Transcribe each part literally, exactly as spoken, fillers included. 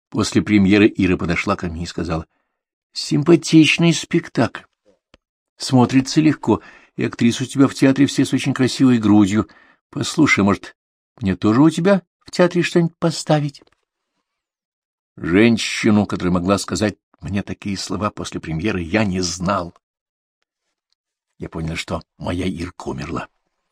После премьеры Ира подошла ко мне и сказала: «Симпатичный спектакль. Смотрится легко, и актрис у тебя в театре все с очень красивой грудью. Послушай, может, мне тоже у тебя в театре что-нибудь поставить?» Женщину, которая могла сказать мне такие слова после премьеры, я не знал. Я понял, что моя Ирка умерла.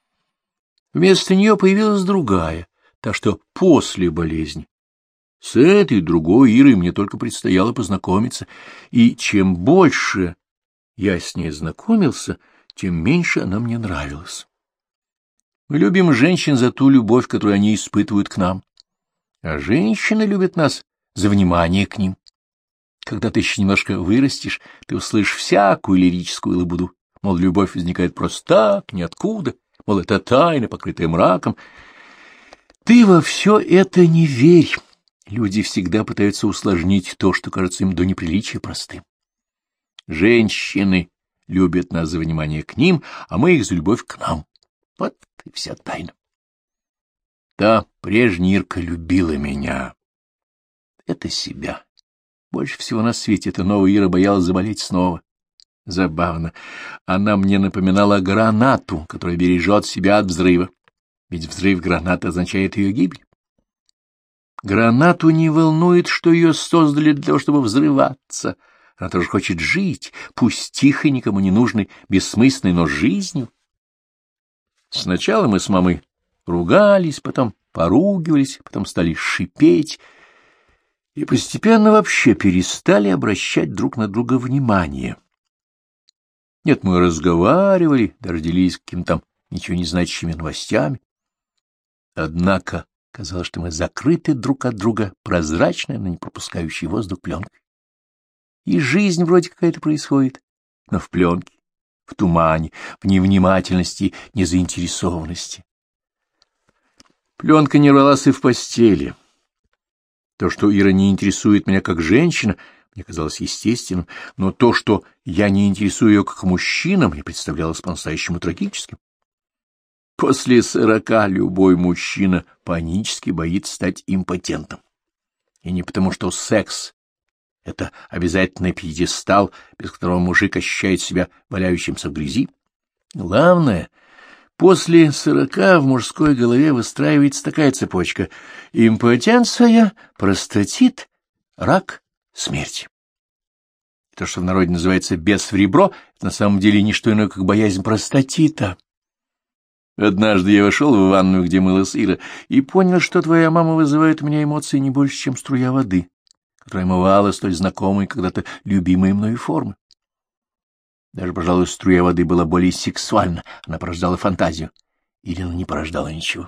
Вместо нее появилась другая, та, что после болезни. С этой другой Ирой мне только предстояло познакомиться, и чем больше я с ней знакомился, тем меньше она мне нравилась. Мы любим женщин за ту любовь, которую они испытывают к нам, а женщины любят нас за внимание к ним. Когда ты еще немножко вырастешь, ты услышишь всякую лирическую лабуду, мол, любовь возникает просто так, ниоткуда, мол, это тайна, покрытая мраком. Ты во все это не верь. Люди всегда пытаются усложнить то, что кажется им до неприличия простым. Женщины любят нас за внимание к ним, а мы их за любовь к нам. Вот и вся тайна. Та прежняя Ирка любила меня. Это себя. Больше всего на свете эта новая Ира боялась заболеть снова. Забавно. Она мне напоминала гранату, которая бережет себя от взрыва. Ведь взрыв гранаты означает ее гибель. Гранату не волнует, что ее создали для того, чтобы взрываться. Она тоже хочет жить, пусть тихой, никому не нужной, бессмысленной, но жизнью. Сначала мы с мамой ругались, потом поругивались, потом стали шипеть и постепенно вообще перестали обращать друг на друга внимание. Нет, мы разговаривали, даже делились какими-то там ничего не значащими новостями. Однако казалось, что мы закрыты друг от друга прозрачной, но не пропускающей воздух пленкой. И жизнь вроде какая-то происходит, но в пленке, в тумане, в невнимательности, незаинтересованности. Пленка не рвалась и в постели. То, что Ира не интересует меня как женщина, мне казалось естественным, но то, что я не интересую ее как мужчина, мне представлялось по-настоящему трагическим. После сорока любой мужчина панически боится стать импотентом. И не потому, что секс — это обязательный пьедестал, без которого мужик ощущает себя валяющимся в грязи. Главное, после сорока в мужской голове выстраивается такая цепочка: импотенция, простатит, рак, смерть. То, что в народе называется «бес в ребро», это на самом деле не что иное, как боязнь простатита. Однажды я вошел в ванную, где мылась Ира, и понял, что твоя мама вызывает у меня эмоции не больше, чем струя воды, которая омывала столь знакомые когда-то любимые мною формы. Даже, пожалуй, струя воды была более сексуальна, она порождала фантазию. Ирина не порождала ничего.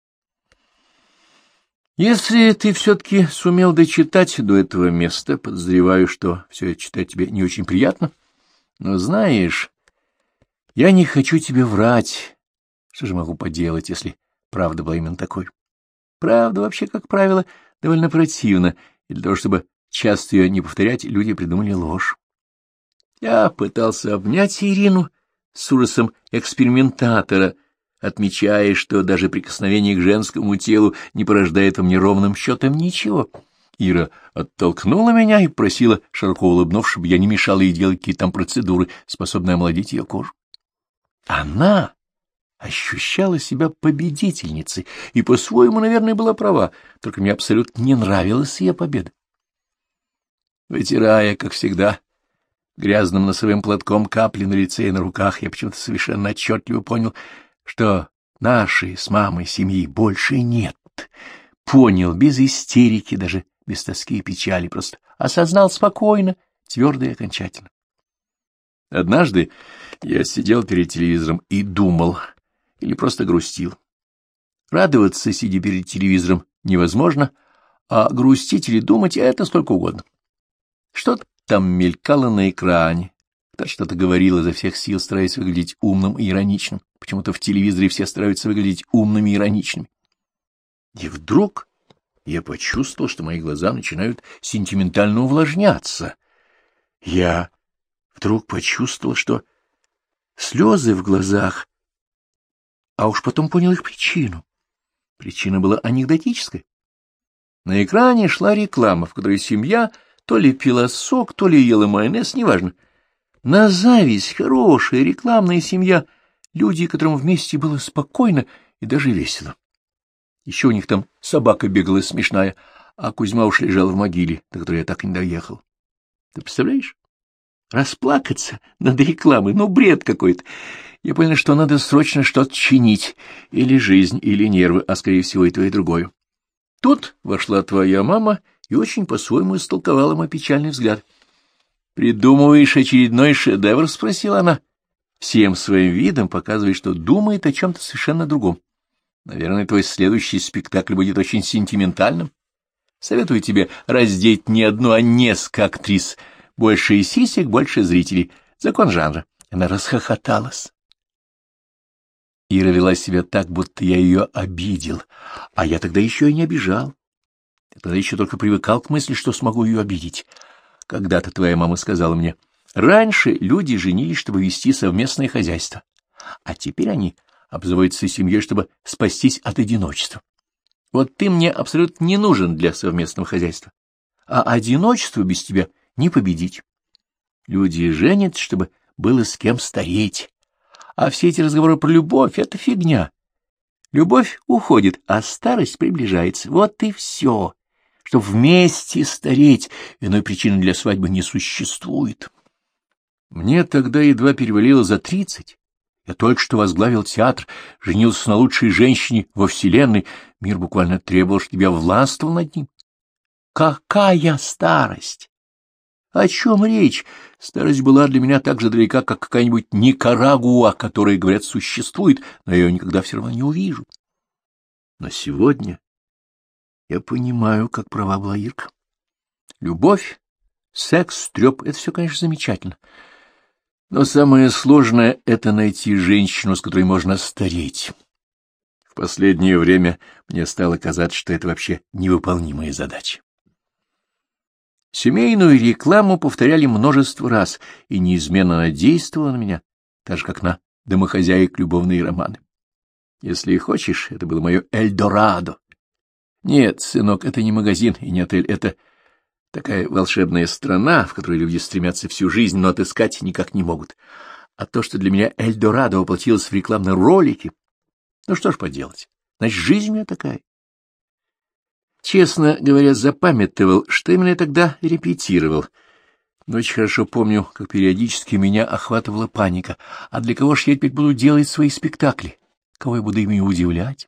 Если ты все-таки сумел дочитать до этого места, подозреваю, что все это читать тебе не очень приятно, но знаешь, я не хочу тебе врать. Что же могу поделать, если правда была именно такой? Правда, вообще, как правило, довольно противна, и для того, чтобы часто ее не повторять, люди придумали ложь. Я пытался обнять Ирину с ужасом экспериментатора, отмечая, что даже прикосновение к женскому телу не порождает во мне ровным счетом ничего. Ира оттолкнула меня и просила, широко улыбнувшись, чтобы я не мешал ей делать какие-то там процедуры, способные омолодить ее кожу. Она ощущала себя победительницей и по-своему, наверное, была права, только мне абсолютно не нравилась ее победа. Вытирая, как всегда, грязным носовым платком капли на лице и на руках, я почему-то совершенно отчетливо понял, что нашей с мамой семьи больше нет. Понял без истерики, даже без тоски и печали, просто осознал спокойно, твердо и окончательно. Однажды я сидел перед телевизором и думал, или просто грустил. Радоваться, сидя перед телевизором, невозможно, а грустить или думать — это сколько угодно. Что-то там мелькало на экране, кто-то что-то говорил изо всех сил, стараясь выглядеть умным и ироничным. Почему-то в телевизоре все стараются выглядеть умными и ироничными. И вдруг я почувствовал, что мои глаза начинают сентиментально увлажняться. Я вдруг почувствовал, что слезы в глазах, а уж потом понял их причину. Причина была анекдотическая. На экране шла реклама, в которой семья то ли пила сок, то ли ела майонез, неважно. На зависть хорошая рекламная семья, люди, которым вместе было спокойно и даже весело. Еще у них там собака бегала смешная, а Кузьма уж лежал в могиле, до которой я так и не доехал. Ты представляешь? Расплакаться над рекламой, ну, бред какой-то. Я понял, что надо срочно что-то чинить, или жизнь, или нервы, а, скорее всего, и то, и другое. Тут вошла твоя мама и очень по-своему истолковала мой печальный взгляд. «Придумываешь очередной шедевр?» — спросила она, всем своим видом показывая, что думает о чем-то совершенно другом. «Наверное, твой следующий спектакль будет очень сентиментальным. Советую тебе раздеть не одну, а несколько актрис. Больше сисек, больше зрителей. Закон жанра». Она расхохоталась. Ира вела себя так, будто я ее обидел, а я тогда еще и не обижал. Я тогда еще только привыкал к мысли, что смогу ее обидеть. Когда-то твоя мама сказала мне, раньше люди женились, чтобы вести совместное хозяйство, а теперь они обзаводятся семьей, чтобы спастись от одиночества. Вот ты мне абсолютно не нужен для совместного хозяйства, а одиночество без тебя не победить. Люди женятся, чтобы было с кем стареть. А все эти разговоры про любовь — это фигня. Любовь уходит, а старость приближается. Вот и все. Чтоб вместе стареть, иной причины для свадьбы не существует. Мне тогда едва перевалило за тридцать. Я только что возглавил театр, женился на лучшей женщине во вселенной. Мир буквально требовал, чтобы я властвовал над ним. Какая старость! О чем речь? Старость была для меня так же далека, как какая-нибудь Никарагуа, которая, говорят, существует, но я ее никогда все равно не увижу. Но сегодня я понимаю, как права была Ирка. Любовь, секс, треп — это все, конечно, замечательно. Но самое сложное — это найти женщину, с которой можно стареть. В последнее время мне стало казаться, что это вообще невыполнимая задача. Семейную рекламу повторяли множество раз, и неизменно она действовала на меня, так же, как на домохозяек любовные романы. Если хочешь, это было мое Эльдорадо. Нет, сынок, это не магазин и не отель, это такая волшебная страна, в которой люди стремятся всю жизнь, но отыскать никак не могут. А то, что для меня Эльдорадо воплотилось в рекламном ролике, ну что ж поделать, значит, жизнь у меня такая. Честно говоря, запамятовал, что именно я тогда репетировал. Но очень хорошо помню, как периодически меня охватывала паника. А для кого ж я теперь буду делать свои спектакли? Кого я буду ими удивлять?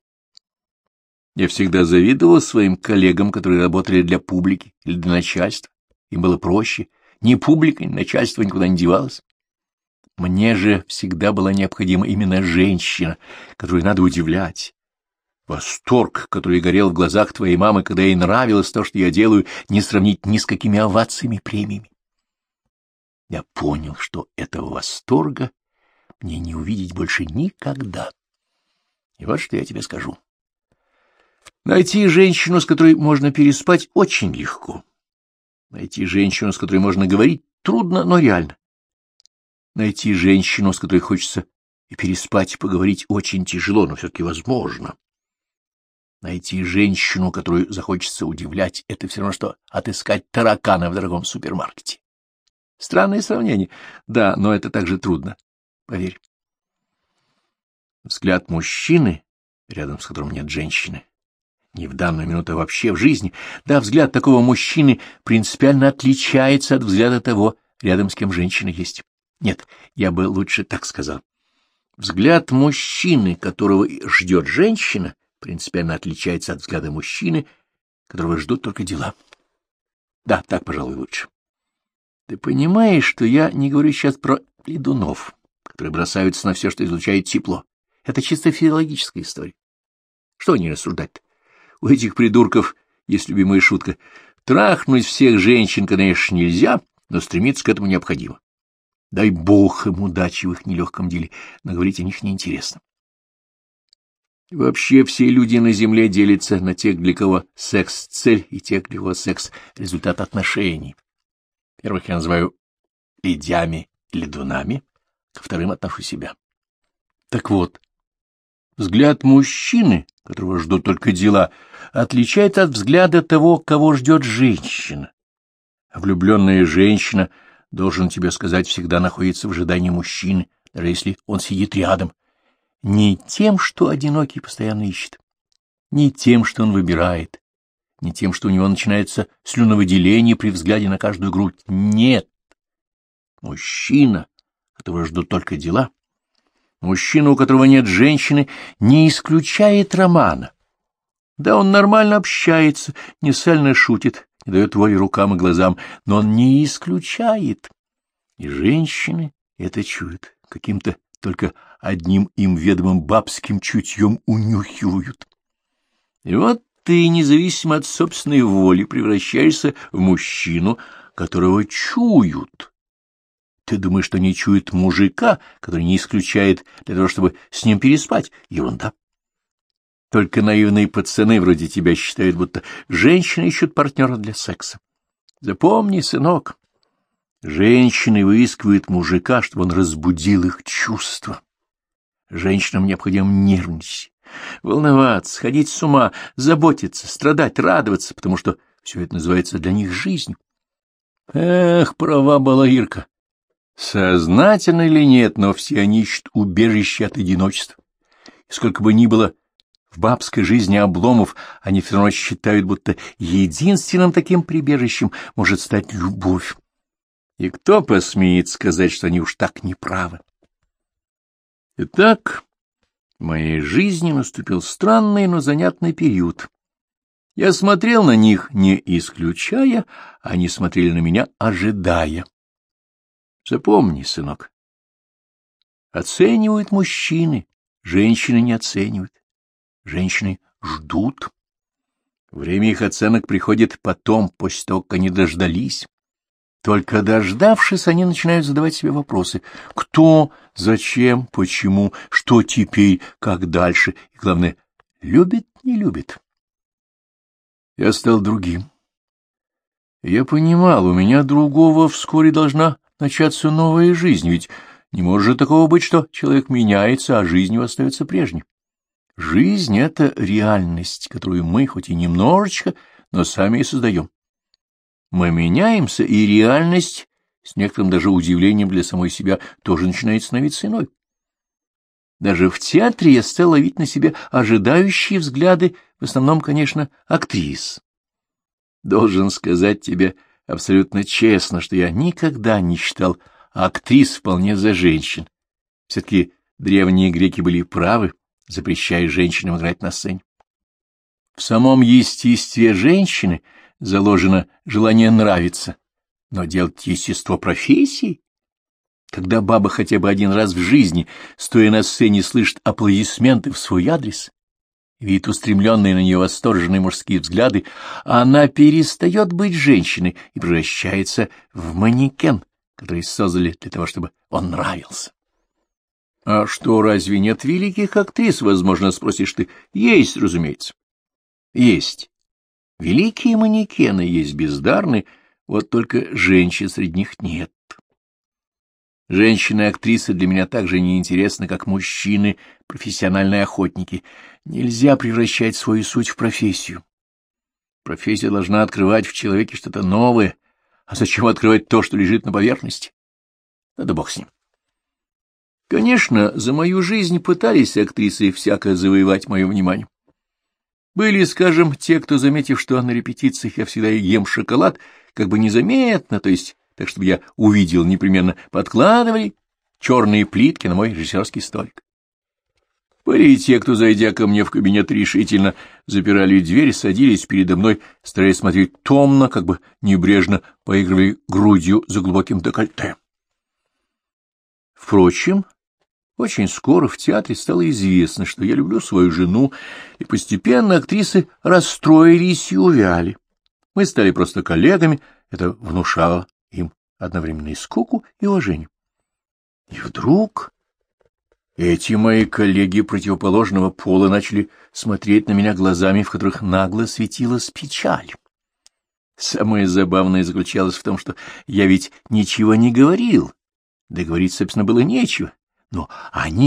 Я всегда завидовал своим коллегам, которые работали для публики или для начальства. Им было проще. Ни публика, ни начальство никуда не девалось. Мне же всегда была необходима именно женщина, которую надо удивлять. Восторг, который горел в глазах твоей мамы, когда ей нравилось то, что я делаю, не сравнить ни с какими овациями, премиями. Я понял, что этого восторга мне не увидеть больше никогда. И вот что я тебе скажу. Найти женщину, с которой можно переспать, очень легко. Найти женщину, с которой можно говорить, трудно, но реально. Найти женщину, с которой хочется и переспать, и поговорить, очень тяжело, но все-таки возможно. Найти женщину, которую захочется удивлять, это все равно, что отыскать таракана в дорогом супермаркете. Странное сравнение, да, но это также трудно, поверь. Взгляд мужчины, рядом с которым нет женщины, не в данную минуту, а вообще в жизни, да, взгляд такого мужчины принципиально отличается от взгляда того, рядом с кем женщина есть. Нет, я бы лучше так сказал. Взгляд мужчины, которого ждет женщина, принципиально отличается от взгляда мужчины, которого ждут только дела. Да, так, пожалуй, лучше. Ты понимаешь, что я не говорю сейчас про ледунов, которые бросаются на все, что излучает тепло. Это чисто физиологическая история. Что они рассуждать-то? У этих придурков есть любимая шутка. Трахнуть всех женщин, конечно, нельзя, но стремиться к этому необходимо. Дай бог им удачи в их нелегком деле, но говорить о них неинтересно. Вообще все люди на земле делятся на тех, для кого секс — цель, и тех, для кого секс — результат отношений. Первых я называю ледями, ледунами, ко вторым отношу себя. Так вот, Взгляд мужчины, которого ждут только дела, отличается от взгляда того, кого ждет женщина. Влюбленная женщина, должен тебе сказать, всегда находится в ожидании мужчины, даже если он сидит рядом. Не тем, что одинокий постоянно ищет, не тем, что он выбирает, не тем, что у него начинается слюновыделение при взгляде на каждую грудь. Нет. Мужчина, которого ждут только дела, мужчина, у которого нет женщины, не исключает романа. Да, он нормально общается, не сально шутит, не дает воли рукам и глазам, но он не исключает. И женщины это чуют, каким-то только одним им ведомым бабским чутьем унюхивают. И вот ты, независимо от собственной воли, превращаешься в мужчину, которого чуют. Ты думаешь, что не чует мужика, который не исключает для того, чтобы с ним переспать? Ерунда. Только наивные пацаны вроде тебя считают, будто женщины ищут партнера для секса. Запомни, сынок, женщины выискивают мужика, чтобы он разбудил их чувства. Женщинам необходимо нервничать, волноваться, сходить с ума, заботиться, страдать, радоваться, потому что все это называется для них жизнью. Эх, права была Ирка. Сознательно или нет, но все они ищут убежище от одиночества. И сколько бы ни было в бабской жизни обломов, они все равно считают, будто единственным таким прибежищем может стать любовь. И кто посмеет сказать, что они уж так неправы? Итак, в моей жизни наступил странный, но занятный период. Я смотрел на них, не исключая, они смотрели на меня, ожидая. Запомни, сынок, оценивают мужчины, женщины не оценивают. Женщины ждут. Время их оценок приходит потом, после того, как они дождались. Только дождавшись, они начинают задавать себе вопросы. Кто, зачем, почему, что теперь, как дальше, и, главное, любит, не любит. Я стал другим. Я понимал, у меня другого вскоре должна начаться новая жизнь, ведь не может же такого быть, что человек меняется, а жизнь его остается прежней. Жизнь — это реальность, которую мы, хоть и немножечко, но сами и создаем. Мы меняемся, и реальность, с некоторым даже удивлением для самой себя, тоже начинает становиться иной. Даже в театре я стал ловить на себе ожидающие взгляды, в основном, конечно, актрис. Должен сказать тебе абсолютно честно, что я никогда не считал актрис вполне за женщин. Все-таки древние греки были правы, запрещая женщинам играть на сцене. В самом естестве женщины заложено желание нравиться, но делать естество профессии, когда баба хотя бы один раз в жизни, стоя на сцене, слышит аплодисменты в свой адрес, видит устремленные на нее восторженные мужские взгляды, она перестает быть женщиной и превращается в манекен, который создали для того, чтобы он нравился. А что, разве нет великих актрис, возможно, спросишь ты? Есть, разумеется. Есть. Великие манекены есть бездарные, вот только женщин среди них нет. Женщины-актрисы для меня так же неинтересны, как мужчины, профессиональные охотники. Нельзя превращать свою суть в профессию. Профессия должна открывать в человеке что-то новое, а зачем открывать то, что лежит на поверхности? Да бог с ним. Конечно, за мою жизнь пытались актрисы всяко завоевать мое внимание. Были, скажем, те, кто, заметив, что на репетициях я всегда ем шоколад, как бы незаметно, то есть так, чтобы я увидел, непременно подкладывали черные плитки на мой режиссерский столик. Были и те, кто, зайдя ко мне в кабинет, решительно запирали дверь, садились передо мной, стараясь смотреть томно, как бы небрежно поигрывали грудью за глубоким декольте. Впрочем, очень скоро в театре стало известно, что я люблю свою жену, и постепенно актрисы расстроились и увяли. Мы стали просто коллегами, это внушало им одновременно и скуку, и уважение. И вдруг эти мои коллеги противоположного пола начали смотреть на меня глазами, в которых нагло светилась печаль. Самое забавное заключалось в том, что я ведь ничего не говорил, да говорить, собственно, было нечего. Но они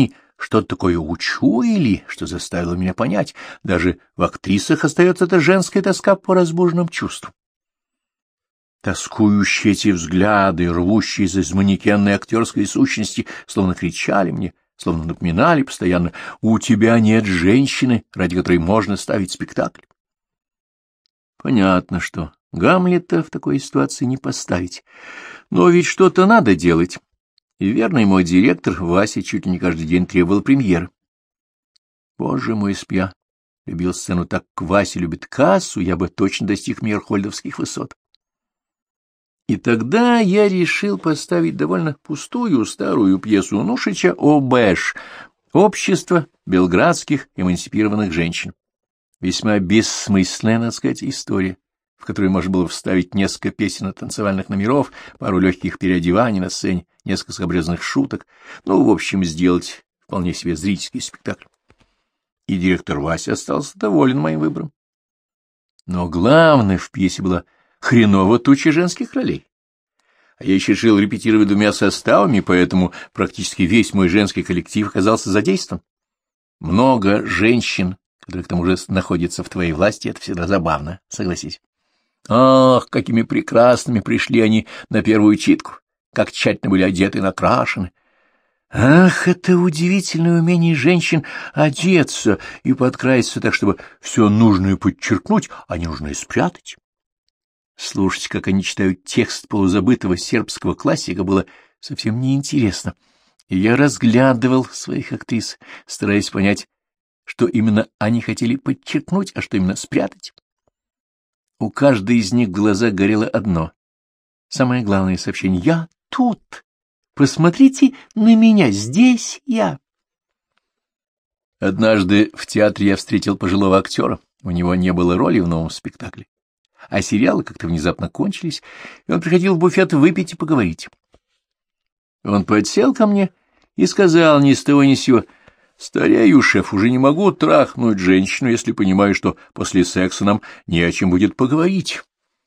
что-то такое учуяли, что заставило меня понять, даже в актрисах остается эта женская тоска по разбуженным чувствам. Тоскующие эти взгляды, рвущиеся из манекенной актерской сущности, словно кричали мне, словно напоминали постоянно: «У тебя нет женщины, ради которой можно ставить спектакль». Понятно, что Гамлета в такой ситуации не поставить, но ведь что-то надо делать. И верный мой директор Вася чуть ли не каждый день требовал премьеры. Боже мой, если б я любил сцену так, как Вася любит кассу, я бы точно достиг мейерхольдовских высот. И тогда я решил поставить довольно пустую старую пьесу Нушича «ОБЭШ» — «Общество белградских эмансипированных женщин». Весьма бессмысленная, надо сказать, история, в которой можно было вставить несколько песен и танцевальных номеров, пару легких переодеваний на сцене, несколько скабрезных шуток, ну, в общем, сделать вполне себе зрительский спектакль. И директор Вася остался доволен моим выбором. Но главное в пьесе была хреново туча женских ролей. А я еще решил репетировать двумя составами, поэтому практически весь мой женский коллектив оказался задействован. Много женщин, которые к тому же находятся в твоей власти, это всегда забавно, согласись. Ах, какими прекрасными пришли они на первую читку, как тщательно были одеты и накрашены. Ах, это удивительное умение женщин одеться и подкраситься так, чтобы все нужное подчеркнуть, а ненужное спрятать. Слушать, как они читают текст полузабытого сербского классика, было совсем неинтересно, и я разглядывал своих актрис, стараясь понять, что именно они хотели подчеркнуть, а что именно спрятать. У каждой из них в глазах горело одно, самое главное сообщение: «Я тут! Посмотрите на меня! Здесь я!» Однажды в театре я встретил пожилого актера, у него не было роли в новом спектакле, а сериалы как-то внезапно кончились, и он приходил в буфет выпить и поговорить. Он подсел ко мне и сказал ни с того ни с сего: «Старею, шеф, уже не могу трахнуть женщину, если понимаю, что после секса нам не о чем будет поговорить».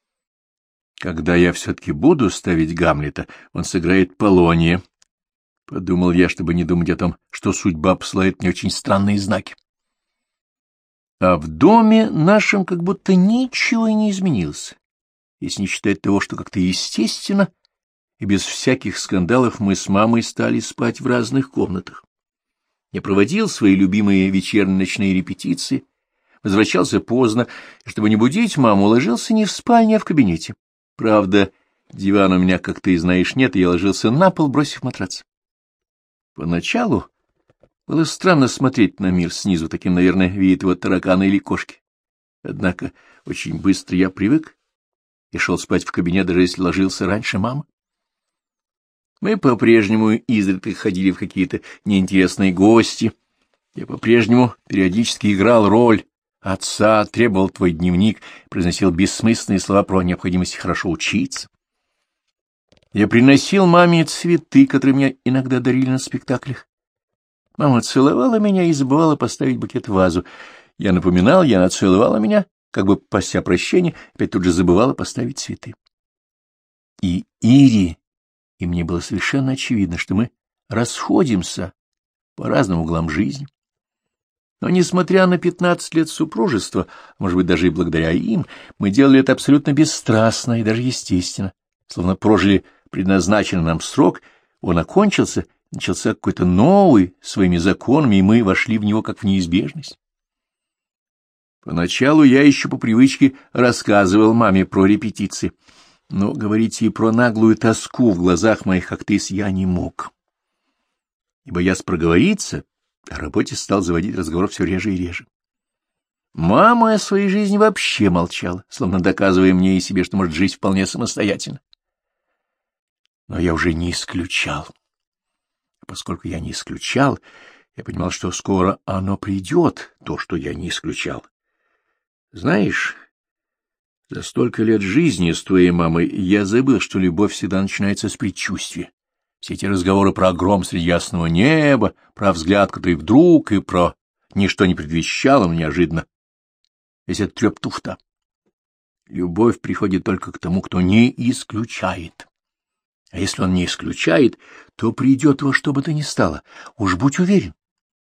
Когда я все-таки буду ставить Гамлета, он сыграет Полония. Подумал я, чтобы не думать о том, что судьба посылает мне очень странные знаки. А в доме нашем как будто ничего и не изменилось, если не считать того, что как-то естественно и без всяких скандалов мы с мамой стали спать в разных комнатах. Я проводил свои любимые вечерние ночные репетиции, возвращался поздно, и, чтобы не будить маму, ложился не в спальне, а в кабинете. Правда, дивана у меня, как ты знаешь, нет, и я ложился на пол, бросив матрац. Поначалу было странно смотреть на мир снизу, таким, наверное, видит его таракана или кошки. Однако очень быстро я привык и шел спать в кабинет, даже если ложился раньше мамы. Мы по-прежнему изредка ходили в какие-то неинтересные гости. Я по-прежнему периодически играл роль отца, требовал твой дневник, произносил бессмысленные слова про необходимость хорошо учиться. Я приносил маме цветы, которые меня иногда дарили на спектаклях. Мама целовала меня и забывала поставить букет в вазу. Я напоминал, и она целовала меня, как бы прося прощения, опять тут же забывала поставить цветы. И Ире, и мне было совершенно очевидно, что мы расходимся по разным углам жизни. Но, несмотря на пятнадцать лет супружества, может быть, даже и благодаря им, мы делали это абсолютно бесстрастно и даже естественно, словно прожили предназначенный нам срок, он окончился, начался какой-то новый, своими законами, и мы вошли в него как в неизбежность. Поначалу я еще по привычке рассказывал маме про репетиции, но говорить ей про наглую тоску в глазах моих актрис я не мог. И, боясь проговориться, о работе стал заводить разговор все реже и реже. Мама о своей жизни вообще молчала, словно доказывая мне и себе, что может жить вполне самостоятельно. Но я уже не исключал. Поскольку я не исключал, я понимал, что скоро оно придет, то, что я не исключал. Знаешь, за столько лет жизни с твоей мамой я забыл, что любовь всегда начинается с предчувствия. Все эти разговоры про гром среди ясного неба, про взгляд, который вдруг, и про ничто не предвещало, но неожиданно. Весь этот трёп туфта. Любовь приходит только к тому, кто не исключает. А если он не исключает, то придет во что бы то ни стало. Уж будь уверен.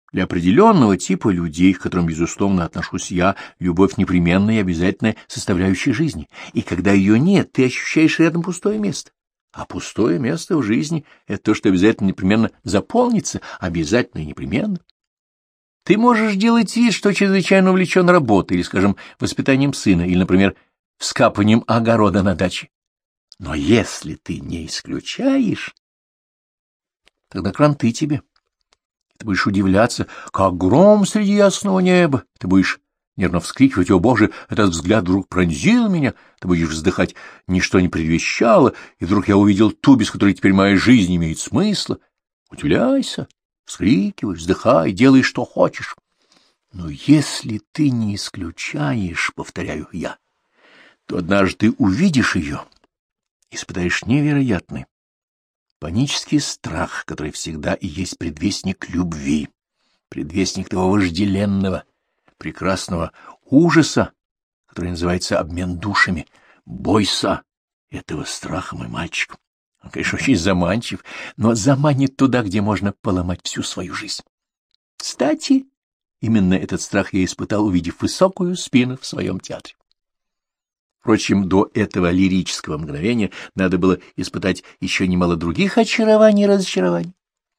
Для определенного типа людей, к которым, безусловно, отношусь я, любовь непременная и обязательная составляющая жизни, и когда ее нет, ты ощущаешь рядом пустое место. А пустое место в жизни — это то, что обязательно непременно заполнится, обязательно и непременно. Ты можешь делать вид, что чрезвычайно увлечен работой или, скажем, воспитанием сына, или, например, вскапыванием огорода на даче. Но если ты не исключаешь, тогда кранты тебе. Ты будешь удивляться, как гром среди ясного неба. Ты будешь нервно вскрикивать: «О, Боже, этот взгляд вдруг пронзил меня!» Ты будешь вздыхать: «Ничто не предвещало, и вдруг я увидел ту, без которой теперь моя жизнь имеет смысла». Удивляйся, вскрикивай, вздыхай, делай, что хочешь. Но если ты не исключаешь, повторяю я, то однажды ты увидишь ее, испытаешь невероятный панический страх, который всегда и есть предвестник любви, предвестник того вожделенного, прекрасного ужаса, который называется обмен душами. Бойся этого страха, мой мальчик. Он, конечно, очень заманчив, но заманит туда, где можно поломать всю свою жизнь. Кстати, именно этот страх я испытал, увидев высокую спину в своем театре. Впрочем, до этого лирического мгновения надо было испытать еще немало других очарований и разочарований.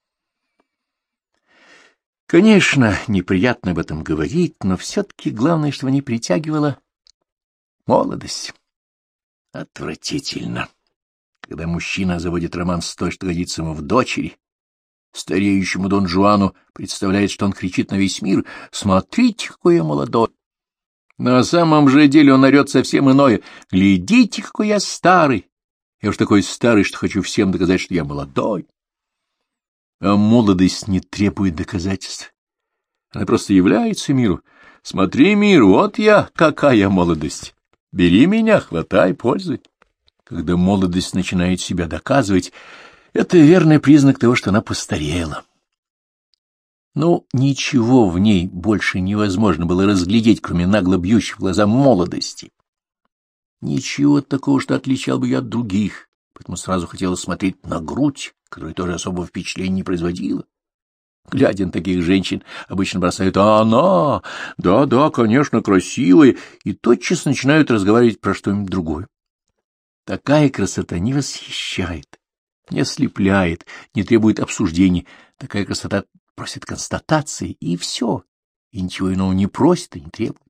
Конечно, неприятно об этом говорить, но все-таки главное, что не притягивала молодость. Отвратительно, когда мужчина заводит роман с той, что годится ему в дочери. Стареющему Дон Жуану представляет, что он кричит на весь мир: «Смотрите, какой я молодой!» На самом же деле он орет совсем иное: «Глядите, какой я старый! Я уж такой старый, что хочу всем доказать, что я молодой». А молодость не требует доказательств. Она просто является миру. «Смотри, мир, вот я, какая молодость! Бери меня, хватай, пользуй». Когда молодость начинает себя доказывать, это верный признак того, что она постарела. Но ничего в ней больше невозможно было разглядеть, кроме нагло бьющих в глаза молодости. Ничего такого, что отличал бы ее от других, поэтому сразу хотелось смотреть на грудь, которая тоже особого впечатления не производила. Глядя на таких женщин, обычно бросают: «А она, да-да, конечно, красивая», и тотчас начинают разговаривать про что-нибудь другое. Такая красота не восхищает, не ослепляет, не требует обсуждений. Такая красота просит констатации, и все, и ничего иного не просит и не требует.